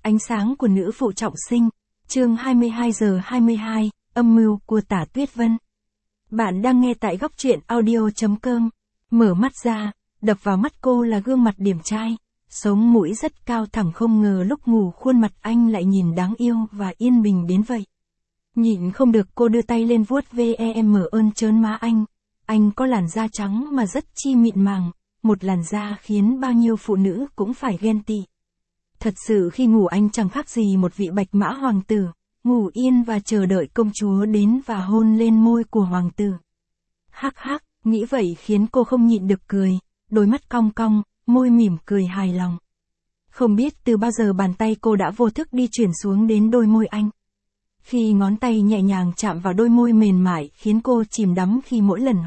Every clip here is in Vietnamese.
Ánh sáng của nữ phụ trọng sinh, chương 22 giờ 22, âm mưu của Tả Tuyết Vân. Bạn đang nghe tại góc truyện audio.com. Mở mắt ra, đập vào mắt cô là gương mặt điển trai, sống mũi rất cao thẳng, không ngờ lúc ngủ khuôn mặt anh lại nhìn đáng yêu và yên bình đến vậy. Nhịn không được cô đưa tay lên vuốt ve ơn trớn má anh. Anh có làn da trắng mà rất chi mịn màng, một làn da khiến bao nhiêu phụ nữ cũng phải ghen tị. Thật sự khi ngủ anh chẳng khác gì một vị bạch mã hoàng tử, ngủ yên và chờ đợi công chúa đến và hôn lên môi của hoàng tử. Hắc hắc, nghĩ vậy khiến cô không nhịn được cười, đôi mắt cong cong, môi mỉm cười hài lòng. Không biết từ bao giờ bàn tay cô đã vô thức đi chuyển xuống đến đôi môi anh. Khi ngón tay nhẹ nhàng chạm vào đôi môi mềm mại khiến cô chìm đắm khi mỗi lần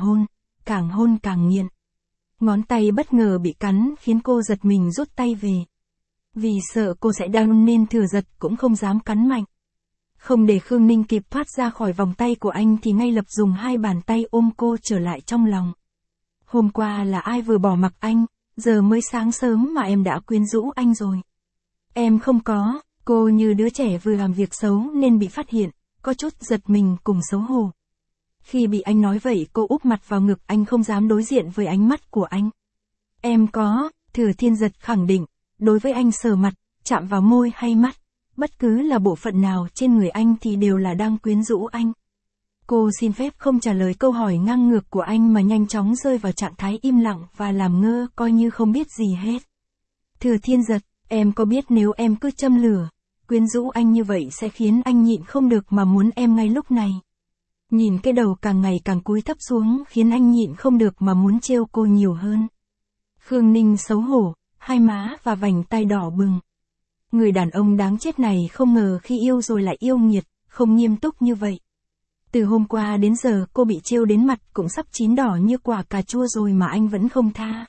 hôn càng nghiện. Ngón tay bất ngờ bị cắn khiến cô giật mình rút tay về. Vì sợ cô sẽ đau nên thừa giật cũng không dám cắn mạnh. Không để Khương Ninh kịp thoát ra khỏi vòng tay của anh thì ngay lập dùng hai bàn tay ôm cô trở lại trong lòng. Hôm qua là ai vừa bỏ mặc anh, giờ mới sáng sớm mà em đã quyến rũ anh rồi. Em không có, cô như đứa trẻ vừa làm việc xấu nên bị phát hiện, có chút giật mình cùng xấu hổ. Khi bị anh nói vậy cô úp mặt vào ngực anh, không dám đối diện với ánh mắt của anh. Em có, Thừa Thiên Giật khẳng định. Đối với anh sờ mặt, chạm vào môi hay mắt, bất cứ là bộ phận nào trên người anh thì đều là đang quyến rũ anh. Cô xin phép không trả lời câu hỏi ngang ngược của anh mà nhanh chóng rơi vào trạng thái im lặng và làm ngơ coi như không biết gì hết. Thừa Thiên Giật, em có biết nếu em cứ châm lửa, quyến rũ anh như vậy sẽ khiến anh nhịn không được mà muốn em ngay lúc này. Nhìn cái đầu càng ngày càng cúi thấp xuống khiến anh nhịn không được mà muốn trêu cô nhiều hơn. Khương Ninh xấu hổ, hai má và vành tay đỏ bừng. Người đàn ông đáng chết này không ngờ khi yêu rồi lại yêu nghiệt, không nghiêm túc như vậy. Từ hôm qua đến giờ cô bị trêu đến mặt cũng sắp chín đỏ như quả cà chua rồi mà anh vẫn không tha.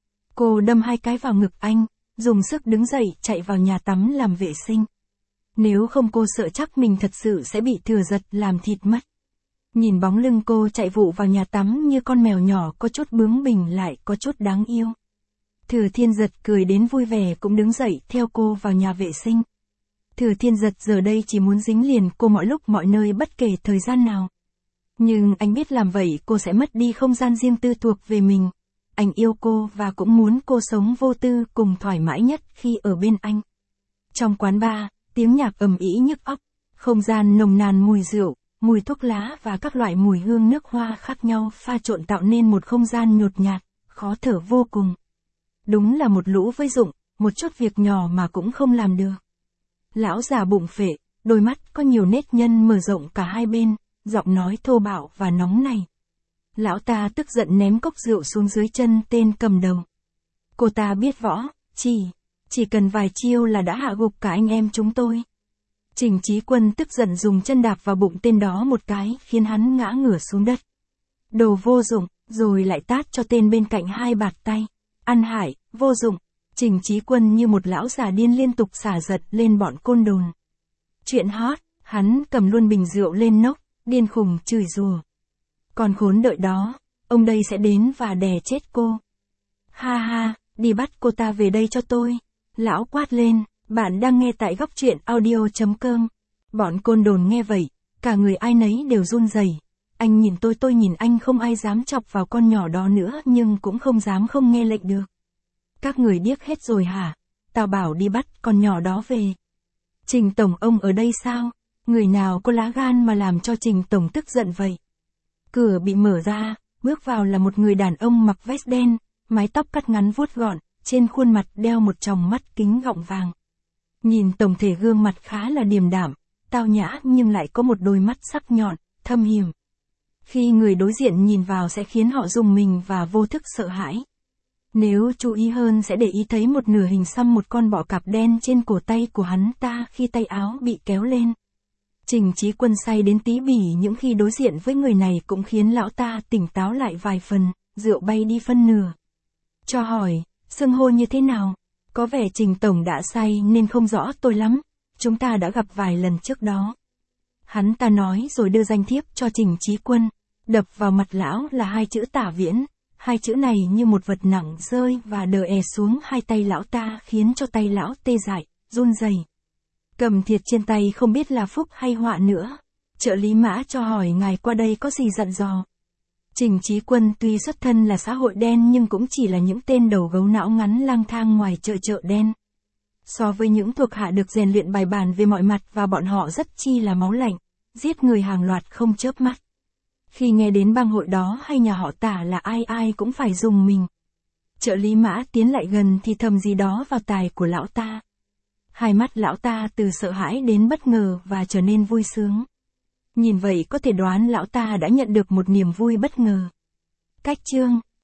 Cô đâm hai cái vào ngực anh, dùng sức đứng dậy chạy vào nhà tắm làm vệ sinh. Nếu không cô sợ chắc mình thật sự sẽ bị Thừa Giật làm thịt mất. Nhìn bóng lưng cô chạy vụ vào nhà tắm như con mèo nhỏ, có chút bướng bỉnh lại có chút đáng yêu. Thừa Thiên Giật cười đến vui vẻ cũng đứng dậy theo cô vào nhà vệ sinh. Thừa Thiên Giật giờ đây chỉ muốn dính liền cô mọi lúc mọi nơi bất kể thời gian nào. Nhưng anh biết làm vậy cô sẽ mất đi không gian riêng tư thuộc về mình. Anh yêu cô và cũng muốn cô sống vô tư cùng thoải mái nhất khi ở bên anh. Trong quán bar, tiếng nhạc ầm ĩ nhức óc, không gian nồng nàn mùi rượu, mùi thuốc lá và các loại mùi hương nước hoa khác nhau pha trộn tạo nên một không gian nhột nhạt, khó thở vô cùng. Đúng là một lũ vơi dụng, một chút việc nhỏ mà cũng không làm được. Lão già bụng phệ, đôi mắt có nhiều nếp nhăn mở rộng cả hai bên, giọng nói thô bạo và nóng này. Lão ta tức giận ném cốc rượu xuống dưới chân tên cầm đầu. Cô ta biết võ, chỉ cần vài chiêu là đã hạ gục cả anh em chúng tôi. Trình Chí Quân tức giận dùng chân đạp vào bụng tên đó một cái khiến hắn ngã ngửa xuống đất. Đồ vô dụng, rồi lại tát cho tên bên cạnh hai bạt tay. Ăn hại, vô dụng. Trình Chí Quân như một lão già điên liên tục xả giận lên bọn côn đồn. Chuyện hot, hắn cầm luôn bình rượu lên nốc, điên khùng chửi rủa. Còn khốn đợi đó, ông đây sẽ đến và đè chết cô. Ha ha, đi bắt cô ta về đây cho tôi. Lão quát lên, bạn đang nghe tại góc truyện audio.com. Bọn côn đồn nghe vậy, cả người ai nấy đều run rẩy. Anh nhìn tôi nhìn anh, không ai dám chọc vào con nhỏ đó nữa nhưng cũng không dám không nghe lệnh được. Các người điếc hết rồi hả? Tao bảo đi bắt con nhỏ đó về. Trình Tổng ông ở đây sao? Người nào có lá gan mà làm cho Trình Tổng tức giận vậy? Cửa bị mở ra, bước vào là một người đàn ông mặc vest đen, mái tóc cắt ngắn vuốt gọn, trên khuôn mặt đeo một tròng mắt kính gọng vàng. Nhìn tổng thể gương mặt khá là điềm đạm, tao nhã nhưng lại có một đôi mắt sắc nhọn, thâm hiểm. Khi người đối diện nhìn vào sẽ khiến họ rùng mình và vô thức sợ hãi. Nếu chú ý hơn sẽ để ý thấy một nửa hình xăm một con bọ cạp đen trên cổ tay của hắn ta khi tay áo bị kéo lên. Trình Chí Quân say đến tí bỉ những khi đối diện với người này cũng khiến lão ta tỉnh táo lại vài phần, rượu bay đi phân nửa. Cho hỏi, xưng hô như thế nào? Có vẻ Trình Tổng đã say nên không rõ tôi lắm, chúng ta đã gặp vài lần trước đó. Hắn ta nói rồi đưa danh thiếp cho Trình Chí Quân, đập vào mặt lão là hai chữ Tả Viễn. Hai chữ này như một vật nặng rơi và đờ è xuống hai tay lão ta khiến cho tay lão tê dại, run rẩy. Cầm thiệt trên tay không biết là phúc hay họa nữa. Trợ lý Mã cho hỏi ngài qua đây có gì dặn dò. Trình Chí Quân tuy xuất thân là xã hội đen nhưng cũng chỉ là những tên đầu gấu não ngắn lang thang ngoài chợ đen. So với những thuộc hạ được rèn luyện bài bản về mọi mặt và bọn họ rất chi là máu lạnh, giết người hàng loạt không chớp mắt. Khi nghe đến bang hội đó hay nhà họ Tả là ai cũng phải rùng mình. Trợ lý Mã tiến lại gần thì thầm gì đó vào tai của lão ta. Hai mắt lão ta từ sợ hãi đến bất ngờ và trở nên vui sướng. Nhìn vậy có thể đoán lão ta đã nhận được một niềm vui bất ngờ. Cách chương